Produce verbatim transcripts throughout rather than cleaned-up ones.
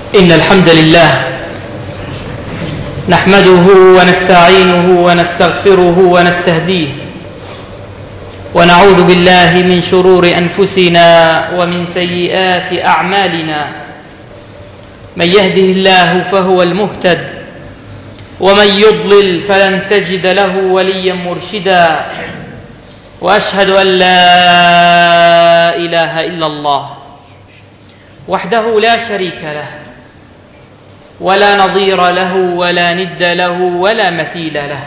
إن الحمد لله نحمده ونستعينه ونستغفره ونستهديه ونعوذ بالله من شرور أنفسنا ومن سيئات أعمالنا. من يهده الله فهو المهتد ومن يضلل فلن تجد له وليا مرشدا. وأشهد أن لا إله إلا الله وحده لا شريك له ولا نظير له ولا ند له ولا مثيل له.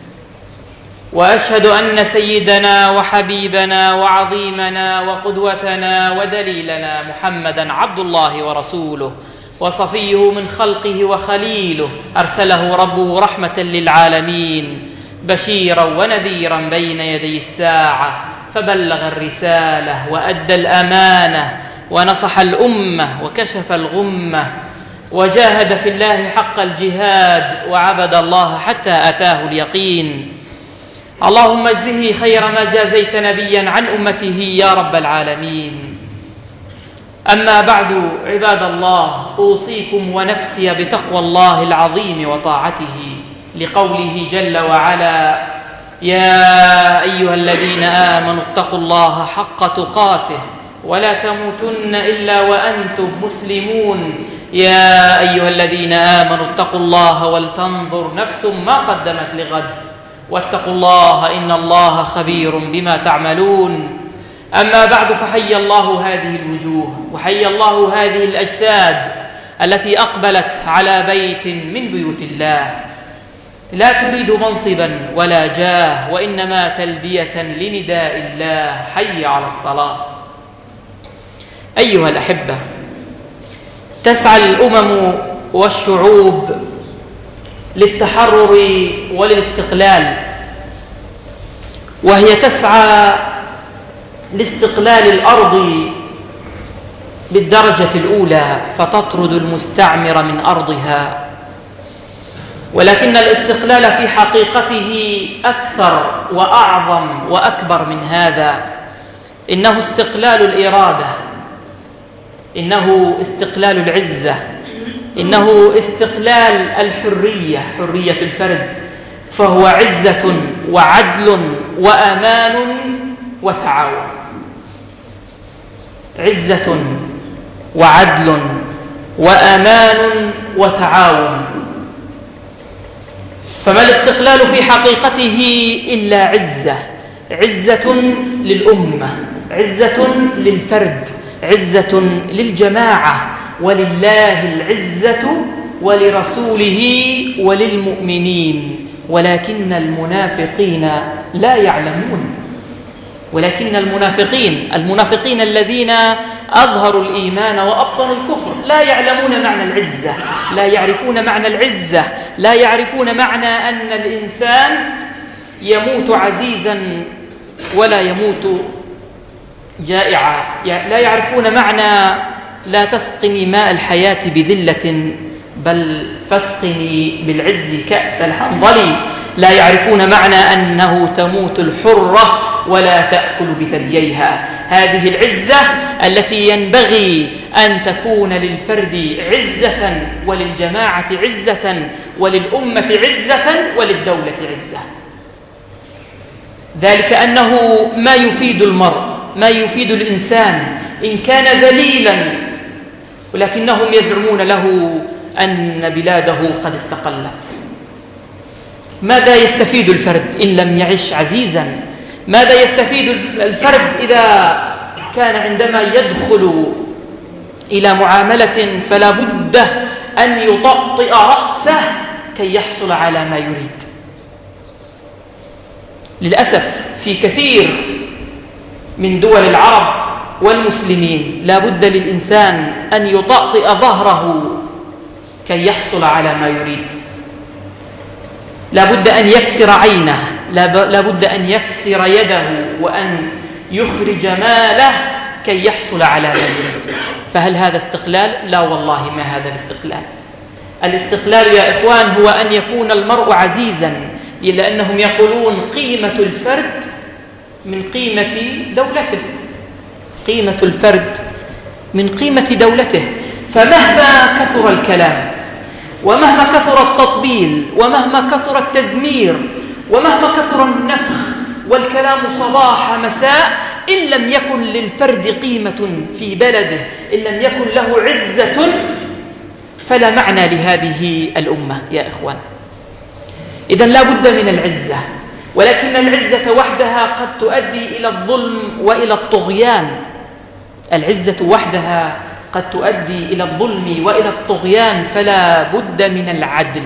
وأشهد أن سيدنا وحبيبنا وعظيمنا وقدوتنا ودليلنا محمدًا عبد الله ورسوله وصفيه من خلقه وخليله، أرسله ربه رحمة للعالمين بشيرا ونذيرا بين يدي الساعة، فبلغ الرسالة وأدى الأمانة ونصح الأمة وكشف الغمة وجاهد في الله حق الجهاد وعبد الله حتى أتاه اليقين. اللهم اجزه خير ما جازيت نبيا عن أمته يا رب العالمين. أما بعد عباد الله، أوصيكم ونفسي بتقوى الله العظيم وطاعته، لقوله جل وعلا: يا أيها الذين آمنوا اتقوا الله حق تقاته ولا تموتن إلا وأنتم مسلمون. يا أيها الذين آمنوا اتقوا الله ولتنظر نفس ما قدمت لغد واتقوا الله إن الله خبير بما تعملون. أما بعد، فحي الله هذه الوجوه وحي الله هذه الأجساد التي أقبلت على بيت من بيوت الله، لا تريد منصبا ولا جاه، وإنما تلبية لنداء الله: حي على الصلاة. أيها الأحبة، تسعى الأمم والشعوب للتحرر وللاستقلال، وهي تسعى لاستقلال الأرض بالدرجة الأولى فتطرد المستعمر من أرضها. ولكن الاستقلال في حقيقته أكثر وأعظم وأكبر من هذا. إنه استقلال الإرادة، إنه استقلال العزة، إنه استقلال الحرية، حرية الفرد، فهو عزة وعدل وأمان وتعاون. عزة وعدل وأمان وتعاون. فما الاستقلال في حقيقته إلا عزة، عزة للأمة، عزة للفرد، عزة للجماعة، ولله العزة ولرسوله وللمؤمنين، ولكن المنافقين لا يعلمون. ولكن المنافقين المنافقين الذين أظهروا الإيمان وأبطنوا الكفر لا يعلمون معنى العزة، لا يعرفون معنى العزة، لا يعرفون معنى أن الإنسان يموت عزيزا ولا يموت جائعا، لا يعرفون معنى لا تسقني ماء الحياة بذلة بل فاسقني بالعز كأس الحنظل. لا يعرفون معنى أنه تموت الحرة ولا تأكل بثدييها. هذه العزة التي ينبغي أن تكون للفرد عزة وللجماعة عزة وللأمة عزة وللدولة عزة. ذلك أنه ما يفيد المرء، ما يفيد الإنسان إن كان ذليلا، ولكنهم يزعمون له أن بلاده قد استقلت. ماذا يستفيد الفرد إن لم يعش عزيزا؟ ماذا يستفيد الفرد إذا كان عندما يدخل إلى معاملة فلا بد أن يطأطئ رأسه كي يحصل على ما يريد؟ للأسف في كثير من دول العرب والمسلمين لا بد للإنسان أن يطأطئ ظهره كي يحصل على ما يريد. لا بد أن يكسر عينه، لا بد أن يكسر يده، وأن يخرج ماله كي يحصل على ما يريد. فهل هذا استقلال؟ لا والله، ما هذا الاستقلال. الاستقلال يا إخوان هو أن يكون المرء عزيزا، لأنهم يقولون قيمة الفرد من قيمة دولته. قيمة الفرد من قيمة دولته. فمهما كثر الكلام ومهما كثر التطبيل ومهما كثر التزمير ومهما كثر النفخ والكلام صباح مساء، إن لم يكن للفرد قيمة في بلده، إن لم يكن له عزة، فلا معنى لهذه الأمة يا إخوان. إذن لا بد من العزة، ولكن العزة وحدها قد تؤدي إلى الظلم وإلى الطغيان. العزة وحدها قد تؤدي إلى الظلم وإلى الطغيان، فلا بد من العدل.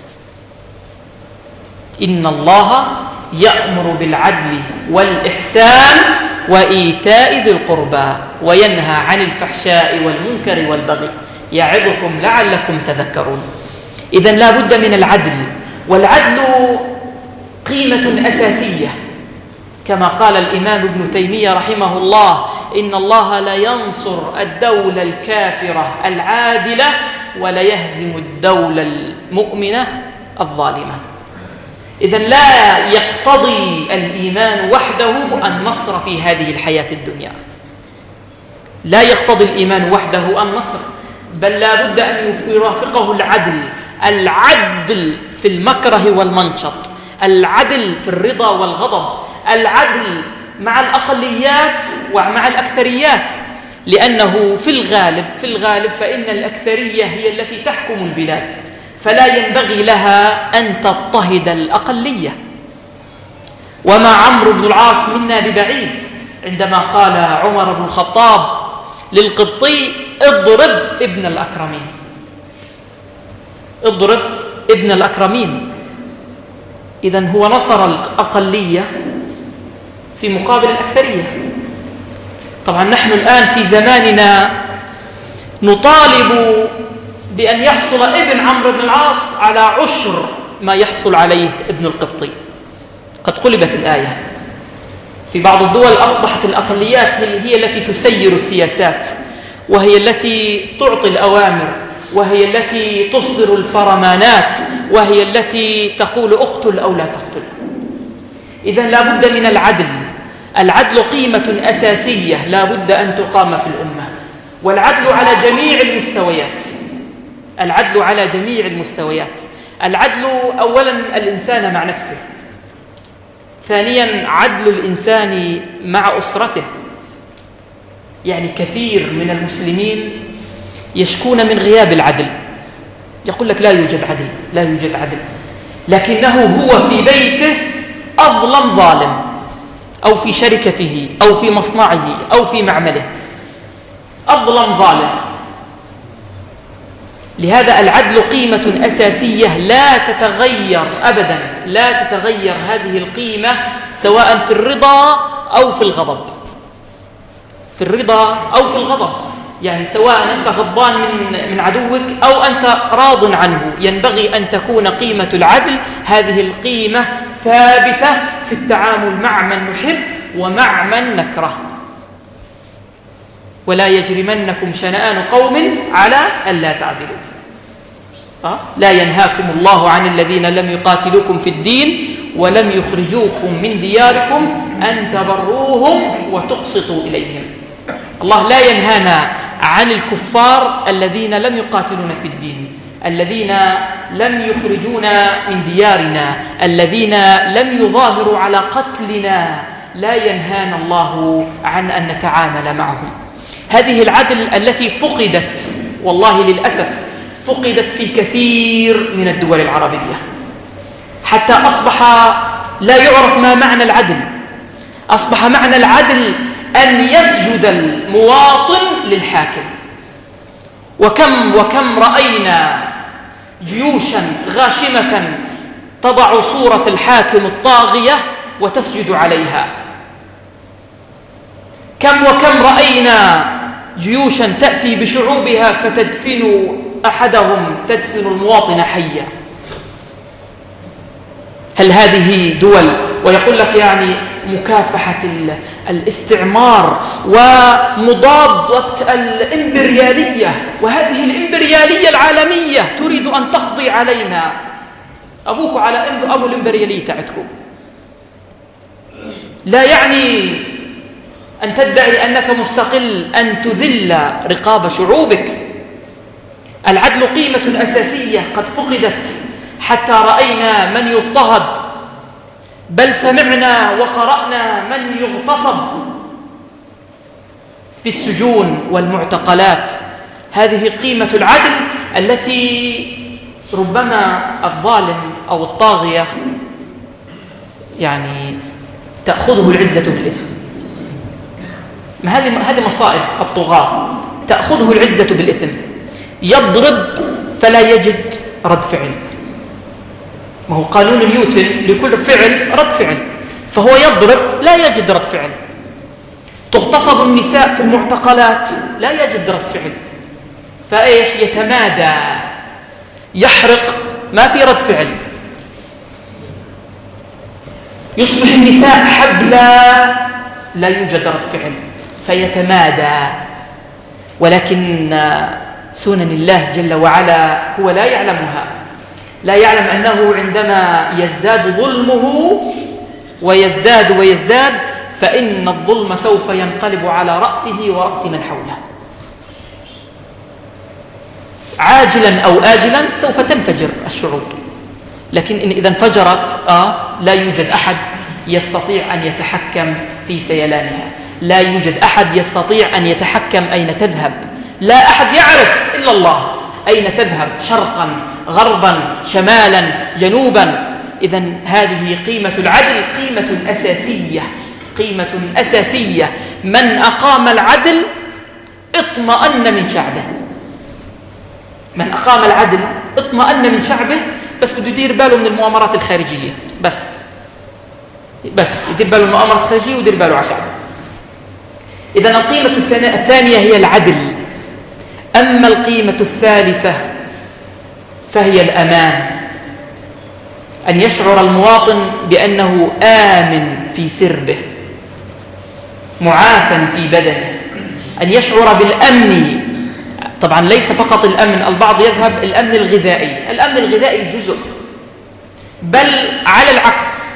إن الله يأمر بالعدل والإحسان وإيتاء ذي القربى وينهى عن الفحشاء والمنكر والبغي يعظكم لعلكم تذكرون. إذن لا بد من العدل، والعدل قيمة أساسية، كما قال الإمام ابن تيمية رحمه الله: إن الله لا ينصر الدولة الكافرة العادلة ولا يهزم الدولة المؤمنة الظالمة. إذن لا يقتضي الإيمان وحده النصر في هذه الحياة الدنيا، لا يقتضي الإيمان وحده النصر، بل لا بد أن يرافقه العدل. العدل في المكره والمنشط، العدل في الرضا والغضب، العدل مع الأقليات ومع الأكثريات، لأنه في الغالب في الغالب فإن الأكثرية هي التي تحكم البلاد، فلا ينبغي لها أن تضطهد الأقلية. وما عمرو بن العاص منا ببعيد عندما قال عمر بن الخطاب للقبطي: اضرب ابن الأكرمين، اضرب ابن الأكرمين. إذن هو نصر الأقلية في مقابل الأكثرية. طبعا نحن الآن في زماننا نطالب بأن يحصل ابن عمرو بن العاص على عشر ما يحصل عليه ابن القبطي. قد قلبت الآية. في بعض الدول أصبحت الأقليات هي التي تسير السياسات، وهي التي تعطي الأوامر، وهي التي تصدر الفرمانات، وهي التي تقول اقتل أو لا تقتل. إذن لا بد من العدل. العدل قيمة أساسية لا بد أن تقام في الأمة، والعدل على جميع المستويات. العدل على جميع المستويات. العدل أولا الإنسان مع نفسه، ثانيا عدل الإنسان مع أسرته. يعني كثير من المسلمين يشكون من غياب العدل، يقول لك لا يوجد عدل، لا يوجد عدل، لكنه هو في بيته أظلم ظالم، أو في شركته أو في مصنعه أو في معمله أظلم ظالم. لهذا العدل قيمة أساسية لا تتغير أبدا، لا تتغير هذه القيمة سواء في الرضا أو في الغضب، في الرضا أو في الغضب. يعني سواء أنت غضبان من من عدوك أو أنت راض عنه، ينبغي أن تكون قيمة العدل هذه القيمة ثابتة في التعامل مع من نحب ومع من نكره. ولا يجرمنكم شنآن قوم على ألا تعدلوا. أه؟ لا ينهاكم الله عن الذين لم يقاتلوكم في الدين ولم يخرجوكم من دياركم أن تبروهم وتقسطوا إليهم. الله لا ينهانا عن الكفار الذين لم يقاتلونا في الدين، الذين لم يخرجونا من ديارنا، الذين لم يظاهروا على قتلنا، لا ينهانا الله عن أن نتعامل معهم. هذه العدل التي فقدت والله للأسف فقدت في كثير من الدول العربية، حتى أصبح لا يعرف ما معنى العدل. أصبح معنى العدل أن يسجد المواطن للحاكم. وكم وكم رأينا جيوشا غاشمة تضع صورة الحاكم الطاغية وتسجد عليها. كم وكم رأينا جيوشا تأتي بشعوبها فتدفن أحدهم، تدفن المواطن حيا. هل هذه دول؟ ويقول لك يعني مكافحة الاستعمار ومضادة الإمبريالية، وهذه الإمبريالية العالمية تريد أن تقضي علينا. أبوك على أبو الإمبريالية تاعتكم. لا يعني أن تدعي أنك مستقل أن تذل رقاب شعوبك. العدل قيمة أساسية قد فقدت حتى رأينا من يضطهد، بل سمعنا وقرأنا من يغتصب في السجون والمعتقلات. هذه قيمة العدل التي ربما الظالم أو الطاغية يعني تأخذه العزة بالإثم. ما هذه هذه مصائب الطغاة، تأخذه العزة بالإثم، يضرب فلا يجد رد فعل. ما هو قانون نيوتن لكل فعل رد فعل، فهو يضرب لا يجد رد فعل. تغتصب النساء في المعتقلات لا يجد رد فعل، فايش؟ يتمادى، يحرق، ما في رد فعل. يصبح النساء حبلى لا يوجد رد فعل، فيتمادى. ولكن سنن الله جل وعلا هو لا يعلمها، لا يعلم أنه عندما يزداد ظلمه ويزداد ويزداد فإن الظلم سوف ينقلب على رأسه ورأس من حوله، عاجلا أو آجلا سوف تنفجر الشعوب. لكن إن إذا انفجرت آه لا يوجد أحد يستطيع أن يتحكم في سيلانها، لا يوجد أحد يستطيع أن يتحكم أين تذهب، لا أحد يعرف إلا الله أين تذهب، شرقا غربا شمالا جنوبا. إذن هذه قيمة العدل، قيمة أساسية، قيمة أساسية. من أقام العدل اطمأن من شعبه، من أقام العدل اطمأن من شعبه. بس بده يدير باله من المؤامرات الخارجية، بس بس يدير باله من المؤامرات الخارجية ويدير باله على شعبه. إذن القيمة الثانية هي العدل. أما القيمة الثالثة فهي الأمان، أن يشعر المواطن بأنه آمن في سربه، معافى في بدنه، أن يشعر بالأمن. طبعا ليس فقط الأمن، البعض يذهب الأمن الغذائي، الأمن الغذائي جزء، بل على العكس،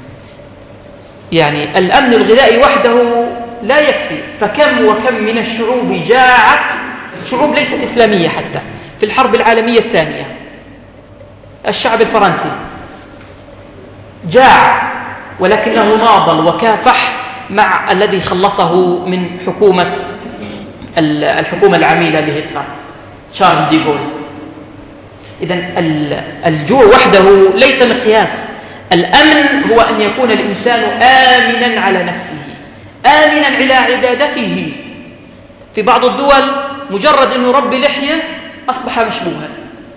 يعني الأمن الغذائي وحده لا يكفي. فكم وكم من الشعوب جاعت، شعوب ليست إسلامية حتى، في الحرب العالمية الثانية الشعب الفرنسي جاع، ولكنه ناضل وكافح مع الذي خلصه من حكومة الحكومة العميلة لهتلر شارل دي غول. إذن الجوع وحده ليس مقياس. الأمن هو أن يكون الإنسان آمنا على نفسه، آمنا على عبادته. في بعض الدول مجرد أنه يربي لحية أصبح مشبوها،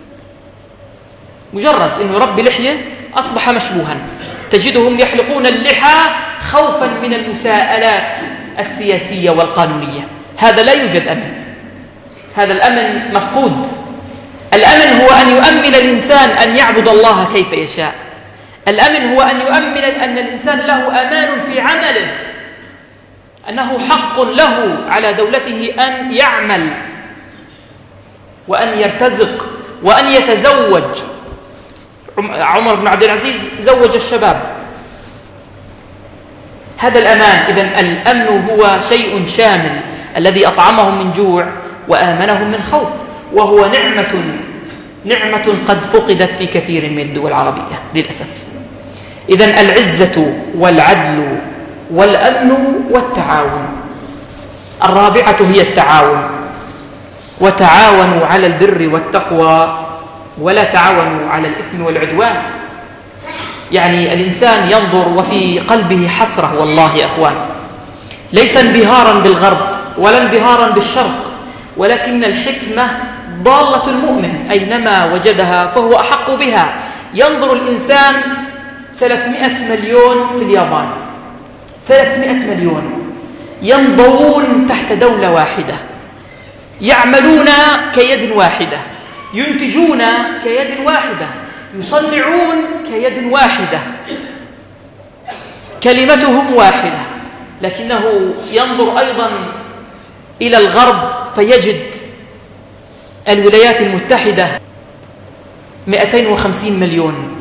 مجرد أنه يربي لحية أصبح مشبوها. تجدهم يحلقون اللحى خوفا من المساءلات السياسية والقانونية. هذا لا يوجد أمن، هذا الأمن مفقود. الأمن هو أن يؤمن الإنسان أن يعبد الله كيف يشاء. الأمن هو أن يؤمن أن الإنسان له أمان في عمله، أنه حق له على دولته أن يعمل وأن يرتزق وأن يتزوج. عمر بن عبد العزيز زوج الشباب. هذا الأمان. إذن الأمن هو شيء شامل، الذي أطعمهم من جوع وآمنهم من خوف، وهو نعمة نعمة قد فقدت في كثير من الدول العربية للأسف. إذن العزة والعدل والأمن والتعاون. الرابعة هي التعاون. وتعاونوا على البر والتقوى ولا تعاونوا على الإثم والعدوان. يعني الإنسان ينظر وفي قلبه حسرة، والله يا أخوان، ليس انبهارا بالغرب ولا انبهارا بالشرق، ولكن الحكمة ضالة المؤمن أينما وجدها فهو أحق بها. ينظر الإنسان ثلاثمائة مليون في اليابان، ثلاثمائة مليون ينضوون تحت دولة واحدة، يعملون كيد واحدة، ينتجون كيد واحدة، يصنعون كيد واحدة، كلمتهم واحدة. لكنه ينظر أيضا إلى الغرب فيجد الولايات المتحدة مئتين وخمسين مليون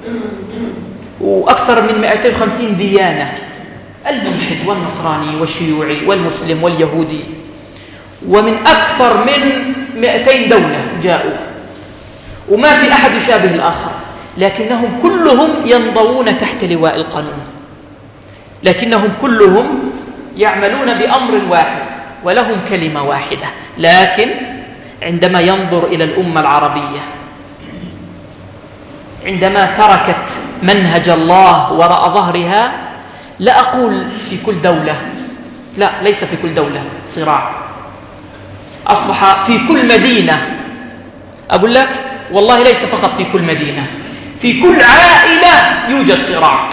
وأكثر من مئتين وخمسين ديانة، الملحد والنصراني والشيوعي والمسلم واليهودي، ومن أكثر من مئتين دولة جاءوا، وما في أحد يشابه الآخر، لكنهم كلهم ينضوون تحت لواء القانون، لكنهم كلهم يعملون بأمر واحد ولهم كلمة واحدة. لكن عندما ينظر إلى الأمة العربية، عندما تركت منهج الله وراء ظهرها، لا أقول في كل دولة، لا، ليس في كل دولة صراع، أصبح في كل مدينة. أقول لك والله ليس فقط في كل مدينة، في كل عائلة يوجد صراع،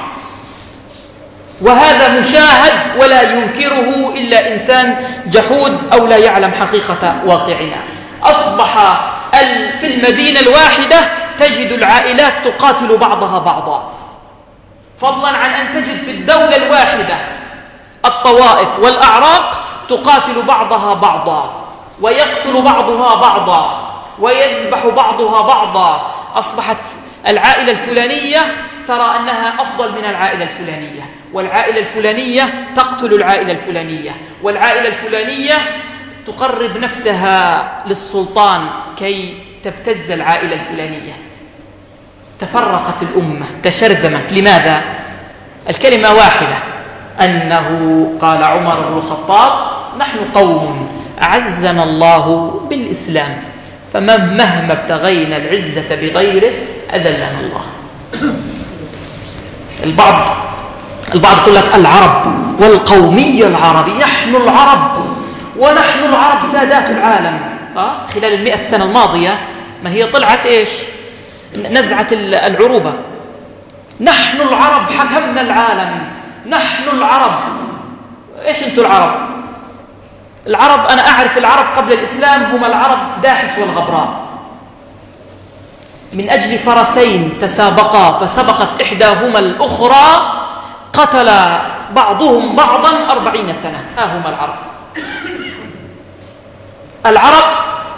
وهذا مشاهد ولا ينكره إلا إنسان جحود أو لا يعلم حقيقة واقعنا. أصبح في المدينة الواحدة تجد العائلات تقاتل بعضها بعضا، فضلا عن أن تجد في الدولة الواحدة الطوائف والأعراق تقاتل بعضها بعضا، ويقتل بعضها بعضا، ويذبح بعضها بعضا. أصبحت العائلة الفلانية ترى أنها أفضل من العائلة الفلانية، والعائلة الفلانية تقتل العائلة الفلانية، والعائلة الفلانية تقرب نفسها للسلطان كي تبتز العائلة الفلانية. تفرقت الأمة، تشرذمت. لماذا؟ الكلمة واحدة، أنه قال عمر بن الخطاب: نحن قوم أعزنا الله بالإسلام، فمهما ابتغينا العزة بغيره أذلنا الله. البعض البعض يقول لك العرب والقومية العربية، نحن العرب ونحن العرب سادات العالم. آه؟ خلال المئة سنة الماضية ما هي طلعت إيش؟ نزعة العروبة، نحن العرب حكمنا العالم، نحن العرب. إيش أنتوا العرب؟ العرب، أنا أعرف العرب قبل الإسلام هم العرب داحس والغبراء، من أجل فرسين تسابقا فسبقت إحداهما الأخرى قتل بعضهم بعضا أربعين سنة. ها هم العرب. العرب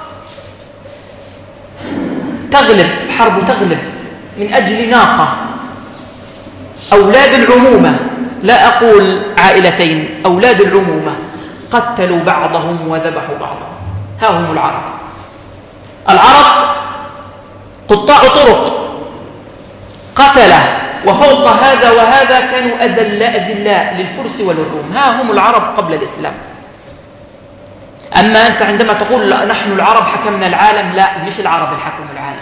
تغلب، حرب تغلب من أجل ناقة. أولاد العمومة، لا أقول عائلتين، أولاد العمومة قتلوا بعضهم وذبحوا بعضهم. ها هم العرب. العرب قطاع طرق، قتله، وفوق هذا وهذا كانوا أذلاء أذلاء للفرس وللروم. ها هم العرب قبل الإسلام. أما أنت عندما تقول لا نحن العرب حكمنا العالم، لا، مش العرب اللي حكموا العالم،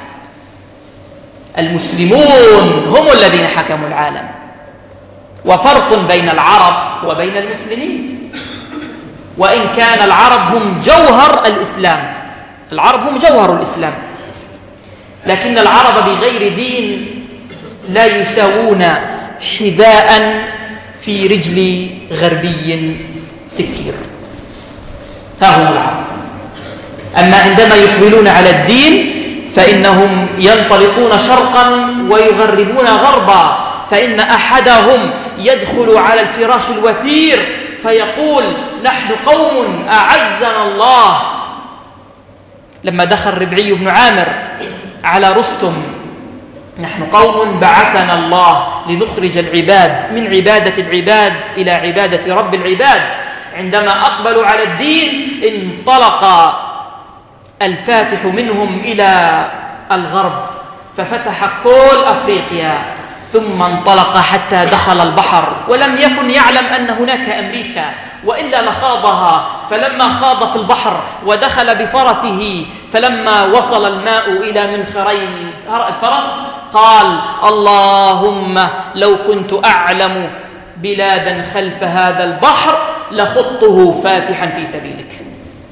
المسلمون هم الذين حكموا العالم. وفرق بين العرب وبين المسلمين، وإن كان العرب هم جوهر الإسلام، العرب هم جوهر الإسلام، لكن العرب بغير دين لا يساوون حذاء في رجل غربي سكير. ها هم العرب. أما عندما يقبلون على الدين فإنهم ينطلقون شرقا ويغربون غربا، فإن أحدهم يدخل على الفراش الوثير فيقول: نحن قوم أعزنا الله. لما دخل ربعي بن عامر على رستم: نحن قوم بعثنا الله لنخرج العباد من عبادة العباد إلى عبادة رب العباد. عندما أقبلوا على الدين انطلق الفاتح منهم إلى الغرب ففتح كل أفريقيا، ثم انطلق حتى دخل البحر، ولم يكن يعلم أن هناك أمريكا، وإلا لخاضها. فلما خاض في البحر ودخل بفرسه، فلما وصل الماء إلى منخري الفرس قال: اللهم لو كنت أعلم بلادا خلف هذا البحر لخضته فاتحا في سبيلك.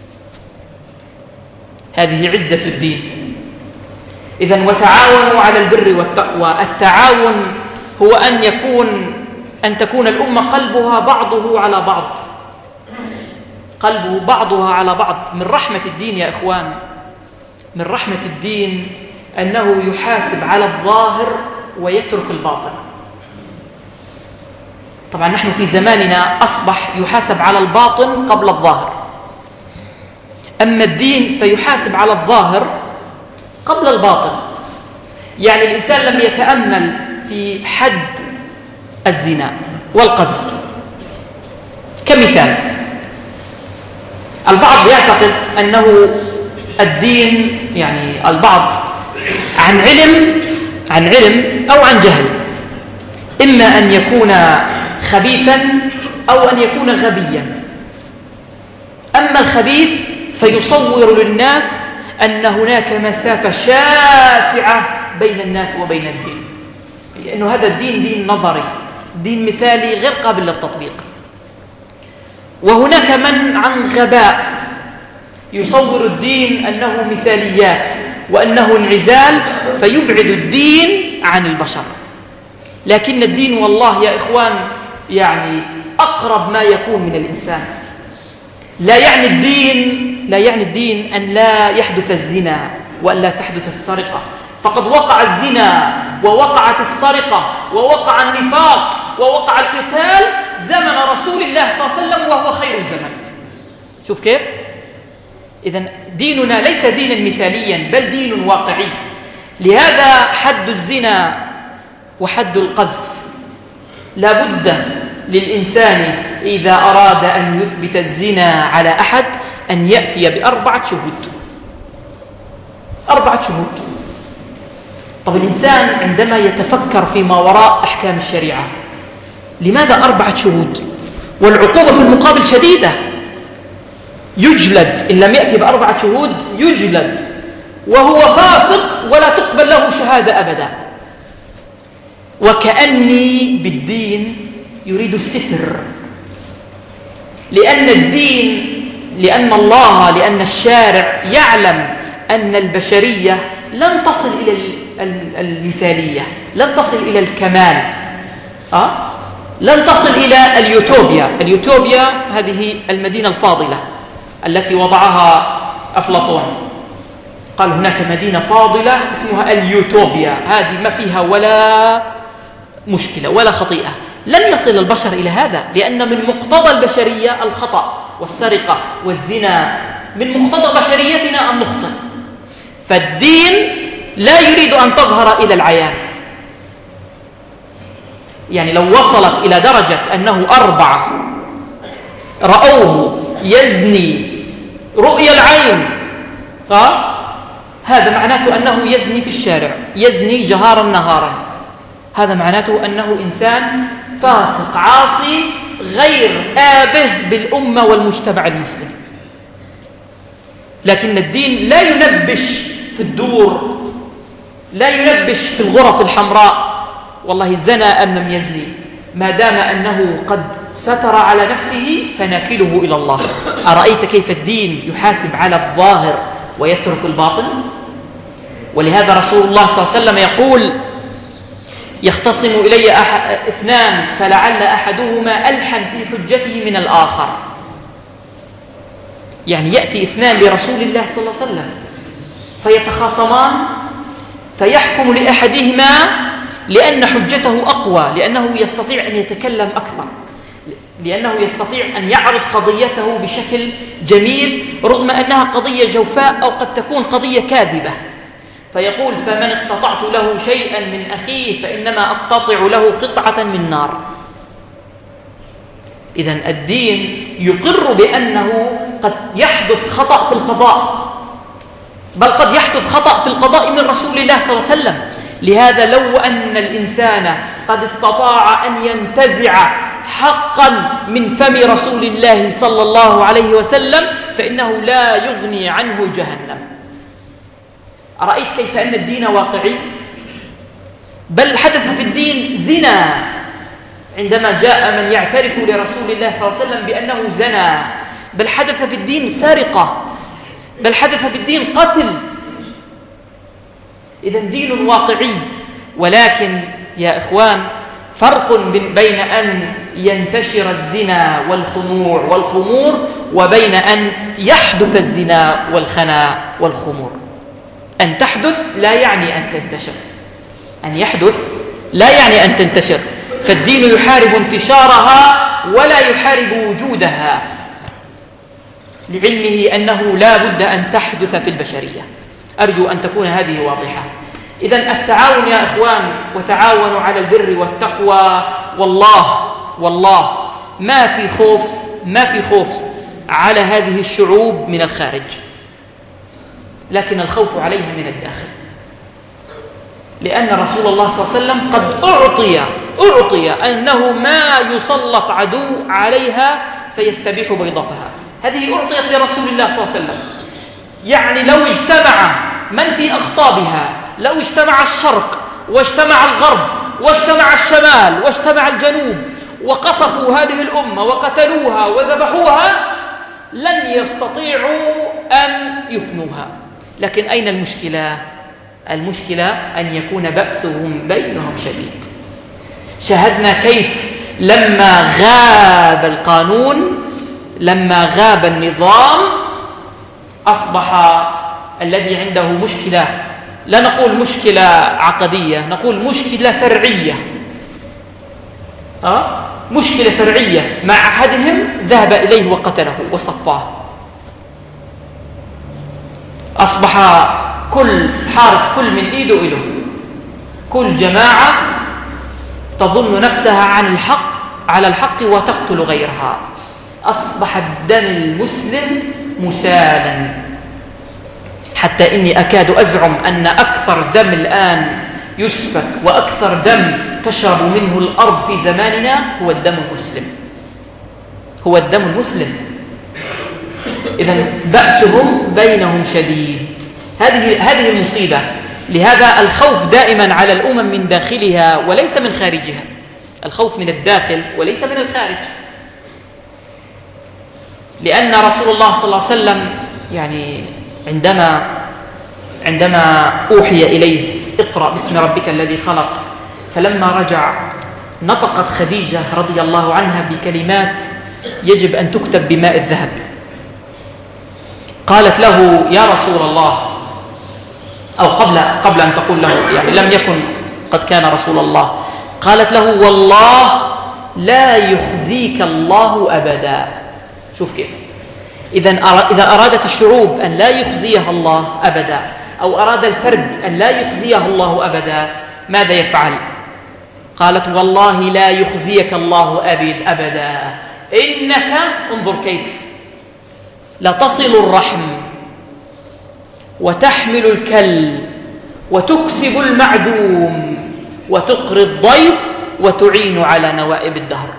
هذه عزة الدين. إذن وتعاونوا على البر والتقوى. التعاون هو أن يكون أن تكون الأمة قلبها بعضه على بعض، قلبه بعضها على بعض. من رحمة الدين يا إخوان، من رحمة الدين أنه يحاسب على الظاهر ويترك الباطن. طبعا نحن في زماننا أصبح يحاسب على الباطن قبل الظاهر، أما الدين فيحاسب على الظاهر قبل الباطن. يعني الإنسان لم يتأمل في حد الزنا والقذف. كمثال، البعض يعتقد أنه الدين يعني البعض عن علم عن علم أو عن جهل، إما أن يكون خبيثا أو أن يكون غبيا. أما الخبيث فيصور للناس أن هناك مسافة شاسعة بين الناس وبين الدين، لأنه هذا الدين دين نظري، دين مثالي غير قابل للتطبيق. وهناك من عن غباء يصور الدين أنه مثاليات وأنه انعزال، فيبعد الدين عن البشر. لكن الدين والله يا إخوان يعني أقرب ما يكون من الإنسان. لا يعني الدين لا يعني الدين أن لا يحدث الزنا وأن لا تحدث السرقة، فقد وقع الزنا ووقعت السرقة ووقع النفاق ووقع القتال زمن رسول الله صلى الله عليه وسلم، وهو خير الزمن. شوف كيف؟ إذن ديننا ليس دينا مثاليا بل دين واقعي. لهذا حد الزنا وحد القذف لا بد للإنسان إذا أراد أن يثبت الزنا على أحد أن يأتي بأربعة شهود. أربعة شهود. طب الإنسان عندما يتفكر فيما وراء أحكام الشريعة، لماذا أربعة شهود؟ والعقوبة في المقابل شديدة، يجلد إن لم يأتي بأربعة شهود، يجلد وهو فاسق ولا تقبل له شهادة أبدا. وكأني بالدين يريد الستر، لأن الدين لأن الله لأن الشارع يعلم أن البشرية لن تصل إلى المثالية، لن تصل إلى الكمال، أه؟ لن تصل إلى اليوتوبيا. اليوتوبيا هذه المدينة الفاضلة التي وضعها أفلاطون، قال هناك مدينة فاضلة اسمها اليوتوبيا، هذه ما فيها ولا مشكلة ولا خطيئة. لن يصل البشر إلى هذا، لأن من مقتضى البشرية الخطأ والسرقة والزنا، من مقتضى بشريتنا أن نخطئ. فالدين لا يريد أن تظهر إلى العيان. يعني لو وصلت إلى درجة أنه أربعة رأوه يزني رؤيا العين، هذا معناته أنه يزني في الشارع، يزني جهارا نهارا، هذا معناته أنه إنسان فاسق عاصي غير آبه بالأمة والمجتمع المسلم. لكن الدين لا ينبش في الدور، لا ينبش في الغرف الحمراء والله زنى أم لم يزني، ما دام أنه قد ستر على نفسه فناكله إلى الله. أرأيت كيف الدين يحاسب على الظاهر ويترك الباطن؟ ولهذا رسول الله صلى الله عليه وسلم يقول يختصم إلي أح... اثنان فلعل أحدهما ألحن في حجته من الآخر. يعني يأتي اثنان لرسول الله صلى الله عليه وسلم فيتخاصمان، فيحكم لأحدهما لأن حجته أقوى، لأنه يستطيع أن يتكلم أكثر، لأنه يستطيع أن يعرض قضيته بشكل جميل رغم أنها قضية جوفاء أو قد تكون قضية كاذبة. فيقول فمن اقتطعت له شيئا من أخيه فإنما أقتطع له قطعة من نار. إذن الدين يقر بأنه قد يحدث خطأ في القضاء، بل قد يحدث خطأ في القضاء من رسول الله صلى الله عليه وسلم. لهذا لو أن الإنسان قد استطاع أن ينتزع حقا من فم رسول الله صلى الله عليه وسلم فإنه لا يغني عنه جهنم. أرأيت كيف أن الدين واقعي؟ بل حدث في الدين زنا عندما جاء من يعترف لرسول الله صلى الله عليه وسلم بأنه زنى، بل حدث في الدين سرقة، بل حدث في الدين قتل. إذن دين واقعي. ولكن يا إخوان فرق بين أن ينتشر الزنا والخنوع والخمور وبين أن يحدث الزنا والخنا والخمور. أن تحدث لا يعني أن تنتشر، أن يحدث لا يعني أن تنتشر. فالدين يحارب انتشارها ولا يحارب وجودها، لعلمه أنه لا بد أن تحدث في البشرية. أرجو أن تكون هذه واضحة. إذن التعاون يا إخوان، وتعاونوا على البر والتقوى، والله والله ما في خوف ما في خوف على هذه الشعوب من الخارج. لكن الخوف عليها من الداخل، لأن رسول الله صلى الله عليه وسلم قد أعطي أعطي أنه ما يسلط عدو عليها فيستبيح بيضتها. هذه أعطيت لرسول الله صلى الله عليه وسلم. يعني لو اجتمع من في أخطابها، لو اجتمع الشرق واجتمع الغرب واجتمع الشمال واجتمع الجنوب وقصفوا هذه الأمة وقتلوها وذبحوها، لن يستطيعوا أن يفنوها. لكن أين المشكلة؟ المشكلة أن يكون بأسهم بينهم شديد. شاهدنا كيف لما غاب القانون، لما غاب النظام، أصبح الذي عنده مشكلة، لا نقول مشكلة عقدية، نقول مشكلة فرعية، أه؟ مشكلة فرعية مع أحدهم ذهب إليه وقتله وصفاه. أصبح كل حارة كل من إيده إله، كل جماعة تظن نفسها عن الحق على الحق وتقتل غيرها. أصبح الدم المسلم مسالا، حتى إني أكاد أزعم أن أكثر دم الآن يسفك وأكثر دم تشرب منه الأرض في زماننا هو الدم المسلم، هو الدم المسلم. إذن بأسهم بينهم شديد. هذه هذه المصيبة. لهذا الخوف دائما على الأمم من داخلها وليس من خارجها، الخوف من الداخل وليس من الخارج. لأن رسول الله صلى الله عليه وسلم يعني عندما عندما أوحي إليه اقرأ باسم ربك الذي خلق، فلما رجع نطقت خديجة رضي الله عنها بكلمات يجب أن تكتب بماء الذهب. قالت له يا رسول الله، أو قبل قبل أن تقول له، يعني لم يكن قد كان رسول الله، قالت له والله لا يخزيك الله أبدا. شوف كيف. إذن إذا أرادت الشعوب أن لا يخزيها الله أبدا، أو أراد الفرد أن لا يخزيه الله أبدا، ماذا يفعل؟ قالت والله لا يخزيك الله أبد أبدا، إنك انظر كيف لتصل الرحم وتحمل الكل وتكسب المعدوم وتقري الضيف وتعين على نوائب الدهر.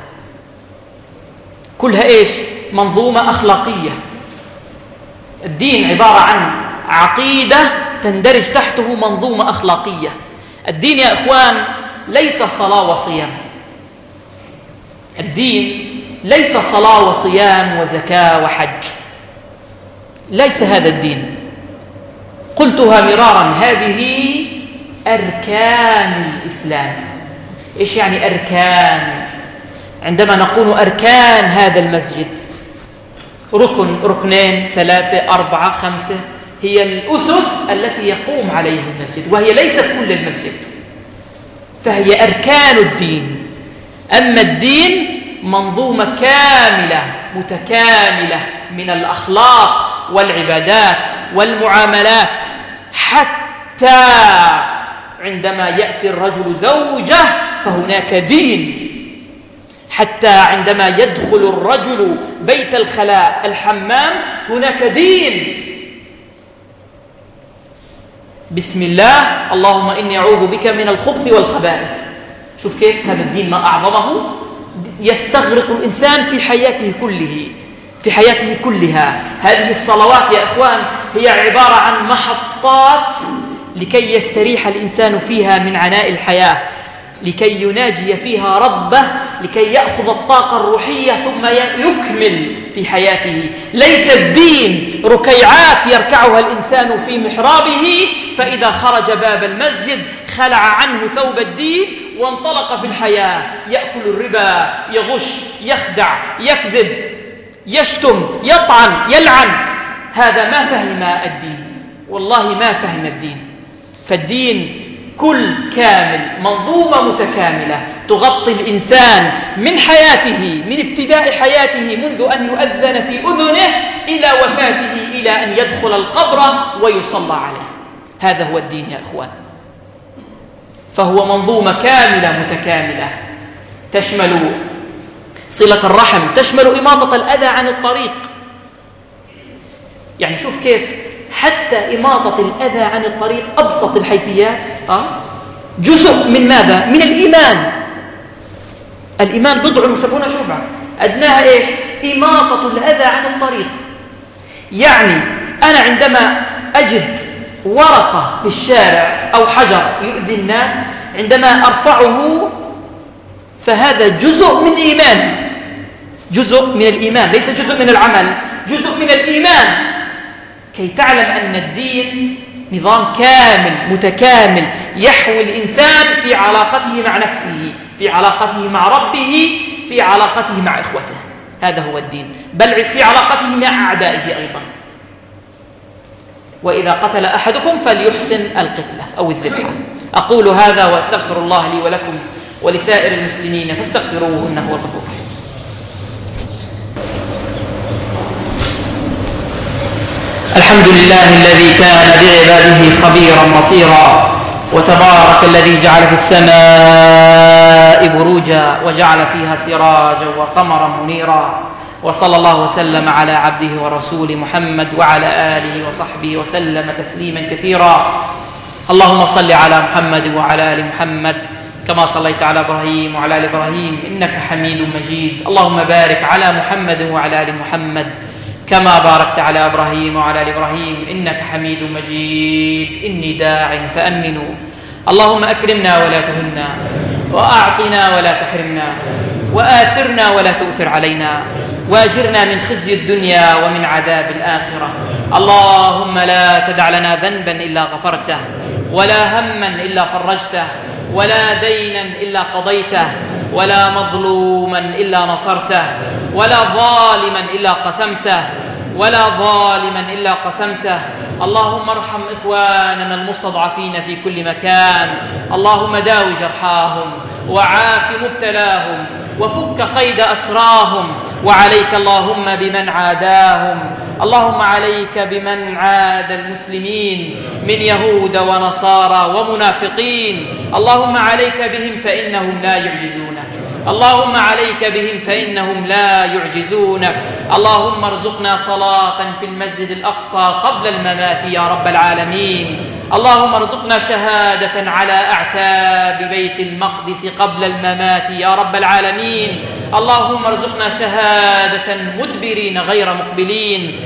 كلها إيش؟ منظومة أخلاقية. الدين عبارة عن عقيدة تندرج تحته منظومة أخلاقية. الدين يا إخوان ليس صلاة وصيام، الدين ليس صلاة وصيام وزكاة وحج، ليس هذا الدين. قلتها مرارا، هذه أركان الإسلام. إيش يعني أركان؟ عندما نقول أركان هذا المسجد، ركن، ركنين، ثلاثة، أربعة، خمسة، هي الأسس التي يقوم عليها المسجد، وهي ليست كل المسجد، فهي أركان الدين. أما الدين منظومة كاملة متكاملة من الأخلاق والعبادات والمعاملات، حتى عندما يأتي الرجل زوجه فهناك دين، حتى عندما يدخل الرجل بيت الخلاء الحمام هناك دين. بسم الله، اللهم إني أعوذ بك من الخبث والخبائث. شوف كيف هذا الدين ما أعظمه، يستغرق الإنسان في حياته كله في حياته كلها. هذه الصلوات يا إخوان هي عبارة عن محطات لكي يستريح الإنسان فيها من عناء الحياة، لكي يناجي فيها ربه، لكي يأخذ الطاقة الروحية ثم يكمل في حياته. ليس الدين ركيعات يركعها الإنسان في محرابه، فإذا خرج باب المسجد خلع عنه ثوب الدين وانطلق في الحياة، يأكل الربا، يغش، يخدع، يكذب، يشتم، يطعن، يلعن. هذا ما فهم الدين، والله ما فهم الدين. فالدين كل كامل، منظومة متكاملة تغطي الإنسان من حياته، من ابتداء حياته منذ أن يؤذن في أذنه إلى وفاته، إلى أن يدخل القبر ويصلى عليه. هذا هو الدين يا إخوان. فهو منظومة كاملة متكاملة، تشمل صلة الرحم، تشمل إماطة الأذى عن الطريق. يعني شوف كيف حتى إماطة الأذى عن الطريق أبسط الحيثيات أه؟ جزء من ماذا؟ من الإيمان. الإيمان بضع وسبعون شعبة، أدناها إيش؟ إماطة الأذى عن الطريق. يعني أنا عندما أجد ورقة في الشارع أو حجر يؤذي الناس، عندما أرفعه فهذا جزء من إيمان، جزء من الإيمان، ليس جزء من العمل، جزء من الإيمان، كي تعلم أن الدين نظام كامل متكامل يحوي الإنسان في علاقته مع نفسه، في علاقته مع ربه، في علاقته مع إخوته. هذا هو الدين، بل في علاقته مع أعدائه أيضا. وإذا قتل أحدكم فليحسن القتلة أو الذبحة. أقول هذا وأستغفر الله لي ولكم ولسائر المسلمين فاستغفروه إنه هو الغفور الرحيم. الحمد لله الذي كان بعباده خبيرا بصيرا، وتبارك الذي جعل في السماء بروجا وجعل فيها سراجا وقمرا منيرا، وصلى الله وسلم على عبده ورسوله محمد وعلى آله وصحبه وسلم تسليما كثيرا. اللهم صل على محمد وعلى آل محمد كما صليت على إبراهيم وعلى آل إبراهيم إنك حميد مجيد. اللهم بارك على محمد وعلى آل محمد كما باركت على إبراهيم وعلى آل إبراهيم إنك حميد مجيد. إني داع فأمنوا. اللهم أكرمنا ولا تهنا، وأعطنا ولا تحرمنا، وآثرنا ولا تؤثر علينا، وأجرنا من خزي الدنيا ومن عذاب الآخرة. اللهم لا تدع لنا ذنبا إلا غفرته، ولا هما إلا فرجته، ولا دينا إلا قضيته، ولا مظلوما إلا نصرته، ولا ظالما إلا قسمته، ولا ظالما إلا قسمته. اللهم ارحم إخواننا المستضعفين في كل مكان. اللهم داوي جرحاهم، وعاف مبتلاهم، وفك قيد أسراهم. وعليك اللهم بمن عاداهم. اللهم عليك بمن عاد المسلمين من يهود ونصارى ومنافقين. اللهم عليك بهم فإنهم لا يعجزونك. اللهم عليك بهم فإنهم لا يعجزونك. اللهم ارزقنا صلاة في المسجد الأقصى قبل الممات يا رب العالمين. اللهم ارزقنا شهادة على أعتاب بيت المقدس قبل الممات يا رب العالمين. اللهم ارزقنا شهادة مدبرين غير مقبلين،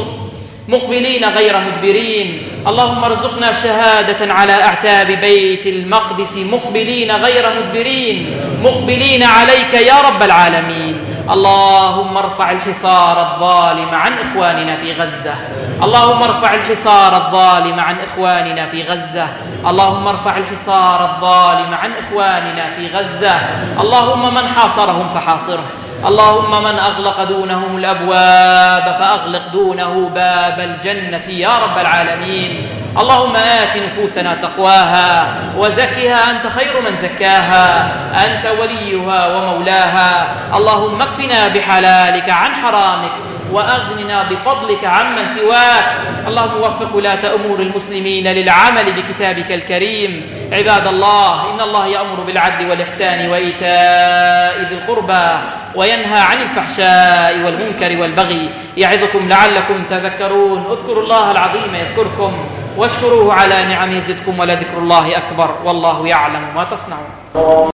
مقبلين غير مدبرين. اللهم ارزقنا شهادة على أعتاب بيت المقدس مقبلين غير مدبرين، مقبلين عليك يا رب العالمين. اللهم ارفع الحصار الظالم عن إخواننا في غزة. اللهم ارفع الحصار الظالم عن إخواننا في غزة. اللهم ارفع الحصار الظالم عن إخواننا في غزة. اللهم من حاصرهم فحاصره. اللهم من أغلق دونهم الأبواب فأغلق دونه باب الجنة يا رب العالمين. اللهم آت نفوسنا تقواها وزكها أنت خير من زكاها، أنت وليها ومولاها. اللهم اكفنا بحلالك عن حرامك، وأغننا بفضلك عمن سواك. اللهم وفق ولاة أمور المسلمين للعمل بكتابك الكريم. عباد الله، إن الله يأمر بالعدل والإحسان وإيتاء ذي القربى، وينهى عن الفحشاء والمنكر والبغي، يعظكم لعلكم تذكرون. اذكروا الله العظيم يذكركم، واشكروه على نعمه يزدكم، ولذكر الله أكبر، والله يعلم ما تصنعون.